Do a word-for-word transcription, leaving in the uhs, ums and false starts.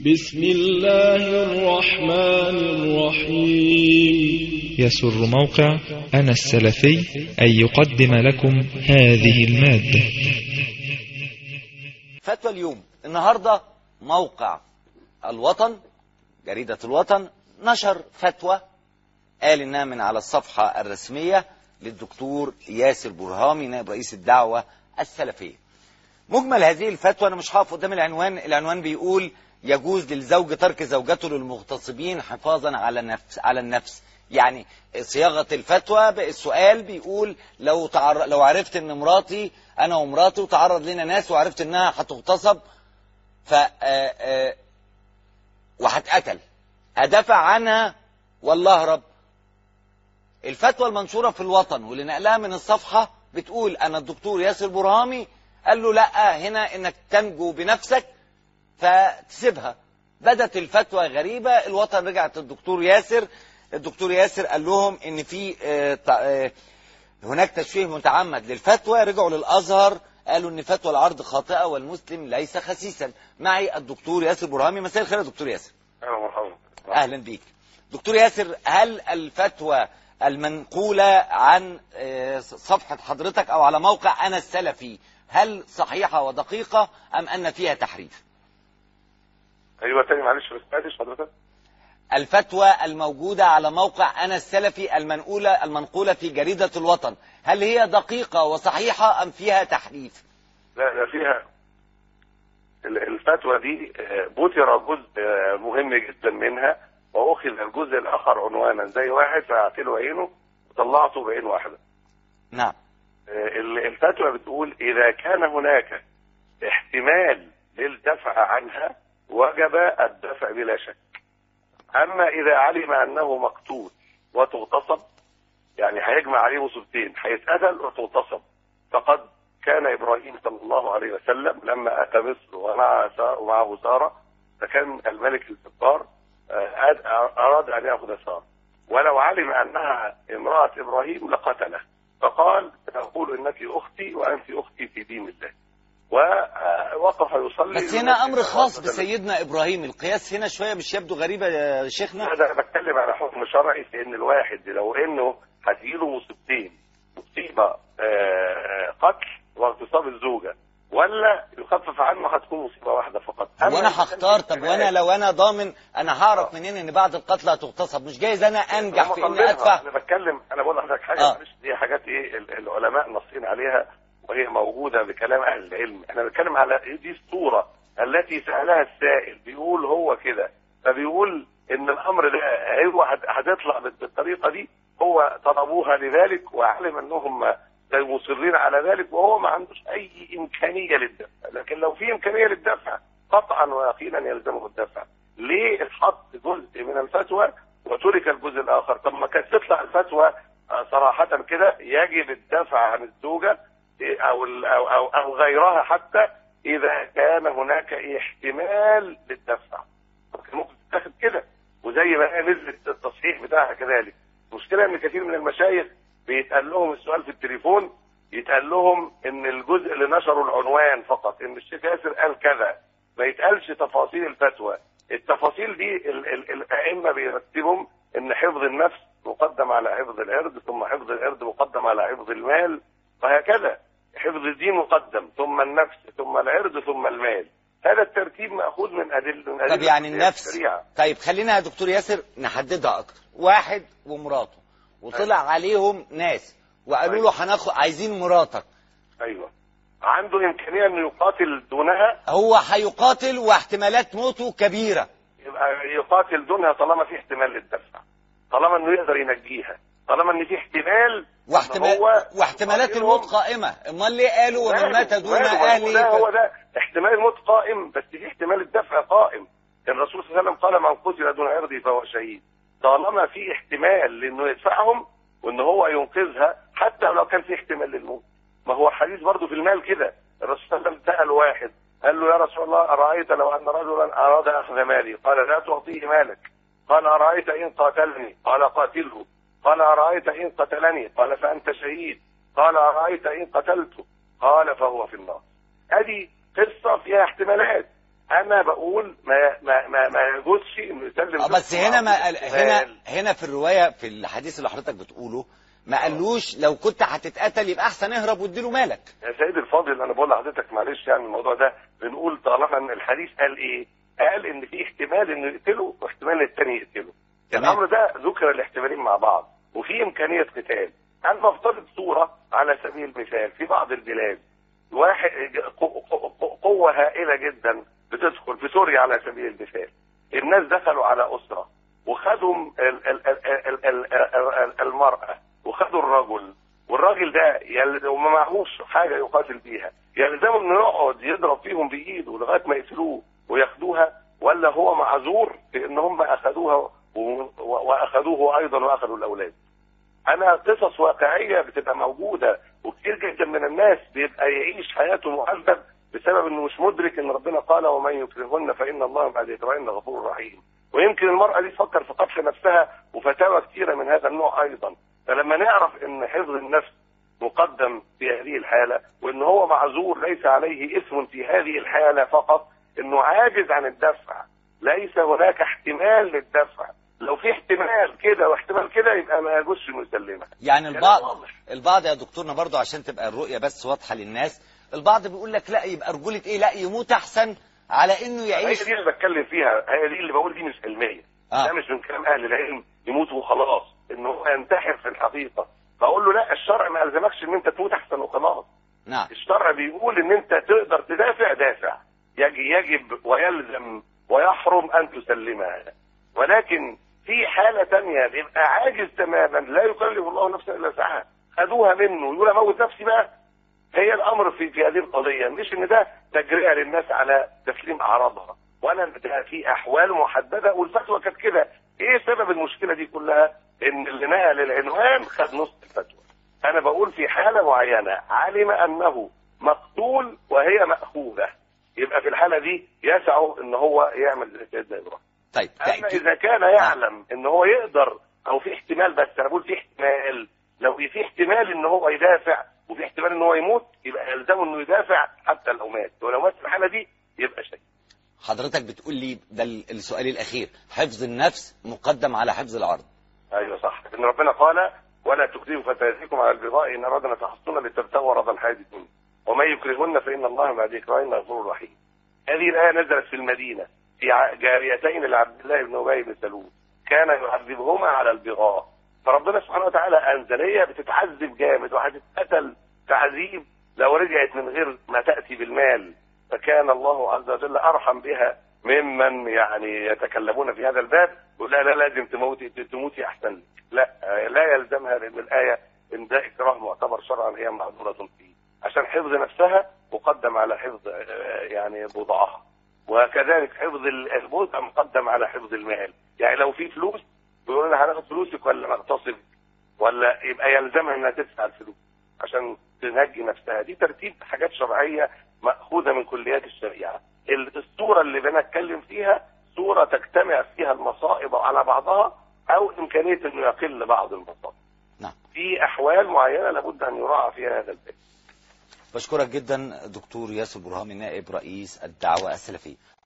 بسم الله الرحمن الرحيم. يسر موقع أنا السلفي أن يقدم لكم هذه المادة. فتوى اليوم النهاردة موقع الوطن، جريدة الوطن، نشر فتوى قال إنها من على الصفحة الرسمية للدكتور ياسر برهامي نائب رئيس الدعوة السلفية. مجمل هذه الفتوى أنا مش هقف قدام العنوان. العنوان بيقول يجوز للزوج ترك زوجته للمغتصبين حفاظا على النفس على النفس. يعني صياغة الفتوى السؤال بيقول لو تعر... لو عرفت ان مراتي انا ومراتي وتعرض لنا ناس وعرفت انها هتغتصب ف وهتقتل ادافع عنها والله رب. الفتوى المنشورة في الوطن واللي نقلها من الصفحة بتقول انا الدكتور ياسر برهامي قال له لا، هنا انك تنجو بنفسك فتسيبها. بدت الفتوى غريبة. الوطن رجعت الدكتور ياسر الدكتور ياسر قال لهم ان في هناك تشويه متعمد للفتوى. رجعوا للازهر قالوا ان فتوى العرض خاطئة والمسلم ليس خسيسا. معي الدكتور ياسر برهامي. مساء الخير يا دكتور ياسر. اهلا مرحبا. اهلا بيك دكتور ياسر. هل الفتوى المنقولة عن صفحة حضرتك او على موقع انا السلفي هل صحيحة ودقيقة ام ان فيها تحريف؟ ايوه تاني معلش ما سمعتش حضرتك. الفتوى الموجودة على موقع أنا السلفي المنقولة المنقولة في جريدة الوطن هل هي دقيقة وصحيحة أم فيها تحريف؟ لا لا فيها. الفتوى دي بوتر جزء مهم جدا منها وأخذ الجزء الآخر عنوانا زي واحد فأعطي له عينه وطلعته بعين واحدة. نعم. الفتوى بتقول إذا كان هناك احتمال للدفع عنها وجب الدفع بلا شك. أما إذا علم أنه مقتول وتغتصب يعني هيجمع عليه مصيبتين، هيتقتل وتغتصب. فقد كان إبراهيم صلى الله عليه وسلم لما أتى مصر ومع ومعه سارة فكان الملك الجبار أراد أن يأخذ سارة ولو علم أنها امرأة إبراهيم لقتله. فقال أقول إنك أختي وأنت أختي في دين الله. ووقف يصلي. بس هنا امر خاص بسيدنا ابراهيم. القياس هنا شويه مش يبدو غريبه يا شيخنا؟ لا انا بتكلم على حكم شرعي في ان الواحد لو انه هتجيله مصيبتين، مصيبه قتل واغتصاب الزوجه ولا يخفف عنه هتكون مصيبه واحده فقط. وانا هختار. طب وانا لو انا ضامن انا هعرف منين ان بعد القتل هتغتصب؟ مش جايز انا انجح في اني ادفع؟ انا بتكلم انا بقول لحضرتك حاجه آه. معلش دي حاجات ايه العلماء نصين عليها وهي موجودة بكلام أهل العلم. احنا بنتكلم على دي الصورة التي سألها السائل بيقول هو كده، فبيقول ان الامر ده هو هتطلع بالطريقة دي. هو طلبوها لذلك وعلم انهم مصرين على ذلك وهو ما عندوش اي امكانية للدفع. لكن لو في امكانية للدفع قطعا ويقينا يلزمه الدفع. ليه اتحط جزء من الفتوى وترك الجزء الاخر؟ طب ما كانت تطلع الفتوى صراحة كده يجب الدفع عن الزوجة أو, أو, أو, أو غيرها حتى إذا كان هناك احتمال للدفع. ممكن تتاخد كده وزي ما نزلت التصحيح بتاعها كذلك. المشكلة إن كثير من المشايخ بيتقال لهم السؤال في التليفون يتقال لهم إن الجزء اللي نشروا العنوان فقط إن الشيخ ياسر قال كذا، ما يتقالش تفاصيل الفتوى. التفاصيل دي الأئمة بيرتبهم إن حفظ النفس مقدم على حفظ العرض ثم حفظ العرض مقدم على حفظ المال وهكذا. حفظ الدين مقدم ثم النفس ثم العرض ثم المال. هذا الترتيب مأخوذ من أدلة من أدلة طب يعني النفس الشريعة. طيب خلينا يا دكتور ياسر نحددها أكتر. واحد ومراته وطلع أيوة. عليهم ناس وقالوا أيوة. له هناخد عايزين مراتك. أيوة. عنده إمكانية إنه يقاتل دونها. هو هيقاتل واحتمالات موته كبيرة. يبقى يقاتل دونها طالما في احتمال للدفع، طالما إنه يقدر ينجيها، طالما إن في احتمال واحتمال واحتمالات الموت قائمة. امال ليه قالوا ومن مات دون اهله؟ ده هو ده احتمال الموت قائم بس في احتمال الدفع قائم. الرسول صلى الله عليه وسلم قال من قتل دون عرضه فهو شهيد. طالما في احتمال لانه يدفعهم وان هو ينقذها حتى لو كان في احتمال للموت. ما هو حديث برضه في المال كده. الرسول صلى الله عليه وسلم سأل واحد قال له يا رسول الله ارايت لو ان رجلا اراد اخذ مالي؟ قال لا تعطيه مالك. قال ارايت ان قاتلني؟ قال قاتله. قال أرأيت إن قتلني؟ قال فأنت شهيد. قال أرأيت إن قتلته؟ قال فهو في النار. هذه قصة فيها احتمالات. أنا بقول ما, ما, ما انه يسلم. اه بس هنا ما قال هنا هنا في الروايه في الحديث اللي حضرتك بتقوله ما قالوش لو كنت هتتقتل يبقى احسن اهرب واديله مالك. يا سيدي الفاضل انا بقول لحضرتك معلش يعني الموضوع ده بنقول طالما ان الحديث قال ايه؟ قال ان في احتمال انه يقتله واحتمال الثاني يقتله. الامر ده ذكر الاحتمالين مع بعض وفي امكانيه قتال. انا بفترض صوره على سبيل المثال في بعض البلاد واحد قوه هائله جدا بتدخل في سوريا على سبيل المثال. الناس دخلوا على اسره وخدوا المراه وخدوا الرجل، والراجل ده وما معهوش حاجه يقاتل بيها، يلزمه انه يقعد يضرب فيهم بايده لغايه ما يقتلوه وياخدوها، ولا هو معذور في ان هم اخذوها واخذوه ايضا واخذوا الاولاد؟ انا قصص واقعيه بتبقى موجوده وكتير جدا من الناس بيبقى يعيش حياته معذب بسبب انه مش مدرك ان ربنا قال ومن يكرهن فان الله بعد يكرهن غفور رحيم. ويمكن المراه دي تفكر في قتل نفسها وفتاوى كثيره من هذا النوع ايضا. فلما نعرف ان حفظ النفس مقدم في هذه الحاله وان هو معذور ليس عليه اثم في هذه الحاله فقط، انه عاجز عن الدفع، ليس هناك احتمال للدفع. لو في احتمال كده واحتمال كده يبقى ما يجوزش مسلمه. يعني البعض البعض يا دكتورنا برضو عشان تبقى الرؤيه بس واضحه للناس، البعض بيقول لك لا يبقى رجوله ايه، لا يموت احسن على انه يعيش. هي دي اللي بتكلم فيها، هي دي اللي بقول دي مش علميه. آه. ده مش من كلام اهل العلم يموت وخلاص انه هو ينتحر في الحقيقه. بقول له لا، الشرع ما الزمكش ان انت تموت احسن وخلاص. نعم. الشرع بيقول ان انت تقدر تدافع دافع، يجب ويلزم ويحرم ان تسلمها. ولكن في حاله ثانيه بيبقى عاجز تماما لا يكلف الله نفسا الا وسعها، خدوها منه يقول اموت نفسي بقى. هي الامر في في هذه القضيه مش ان ده تجرئه للناس على تسليم اعراضها، ولا ده في احوال محدده والفتوى كانت كده. ايه سبب المشكله دي كلها؟ ان اللي نقل العنوان خد نص الفتوى. انا بقول في حاله معينه علم انه مقتول وهي ماخوذه، يبقى في الحاله دي يسعه ان هو يعمل زي سيدنا ابراهيم. طيب اما اذا كان يعلم ان هو يقدر او في احتمال، بس انا بقول في احتمال، لو في احتمال ان هو يدافع وفي احتمال ان هو يموت يبقى يلزمه انه يدافع حتى لو مات، ولو مات في الحاله دي يبقى شيء. حضرتك بتقول لي ده السؤال الاخير، حفظ النفس مقدم على حفظ العرض. ايوه صح، ان ربنا قال ولا تكرهوا فتياتكم على البغاء ان ارادنا تحصنا لتبتغوا عرض الحياه الدنيا ومن يكرهن فان الله بعد اكراههن غفور رحيم. هذه الايه نزلت في المدينه في جاريتين لعبد الله بن ابي بن سلول كان يعذبهما على البغاء، فربنا سبحانه وتعالى انزل هي بتتعذب جامد وهتتقتل تعذيب لو رجعت من غير ما تاتي بالمال، فكان الله عز وجل ارحم بها ممن يعني يتكلمون في هذا الباب يقول لا لا لازم تموتي تموتي احسن لك. لا لا يلزمها، لان الايه ان ده اكراه معتبر شرعا هي معذوره فيه، عشان حفظ نفسها مقدم على حفظ يعني بضاعها، وكذلك حفظ البضع مقدم على حفظ المال. يعني لو في فلوس بيقولوا لها هناخد فلوسك ولا نغتصب، ولا يبقى يلزمها انها تدفع الفلوس عشان تنجي نفسها. دي ترتيب حاجات شرعيه ماخوذه من كليات الشريعه. الصوره اللي بنتكلم فيها صوره تجتمع فيها المصائب على بعضها او امكانيه انه يقل بعض المصائب. نعم. في احوال معينه لابد ان يراعى فيها هذا الباب. بشكرك جدا دكتور ياسر برهامي نائب رئيس الدعوه السلفيه.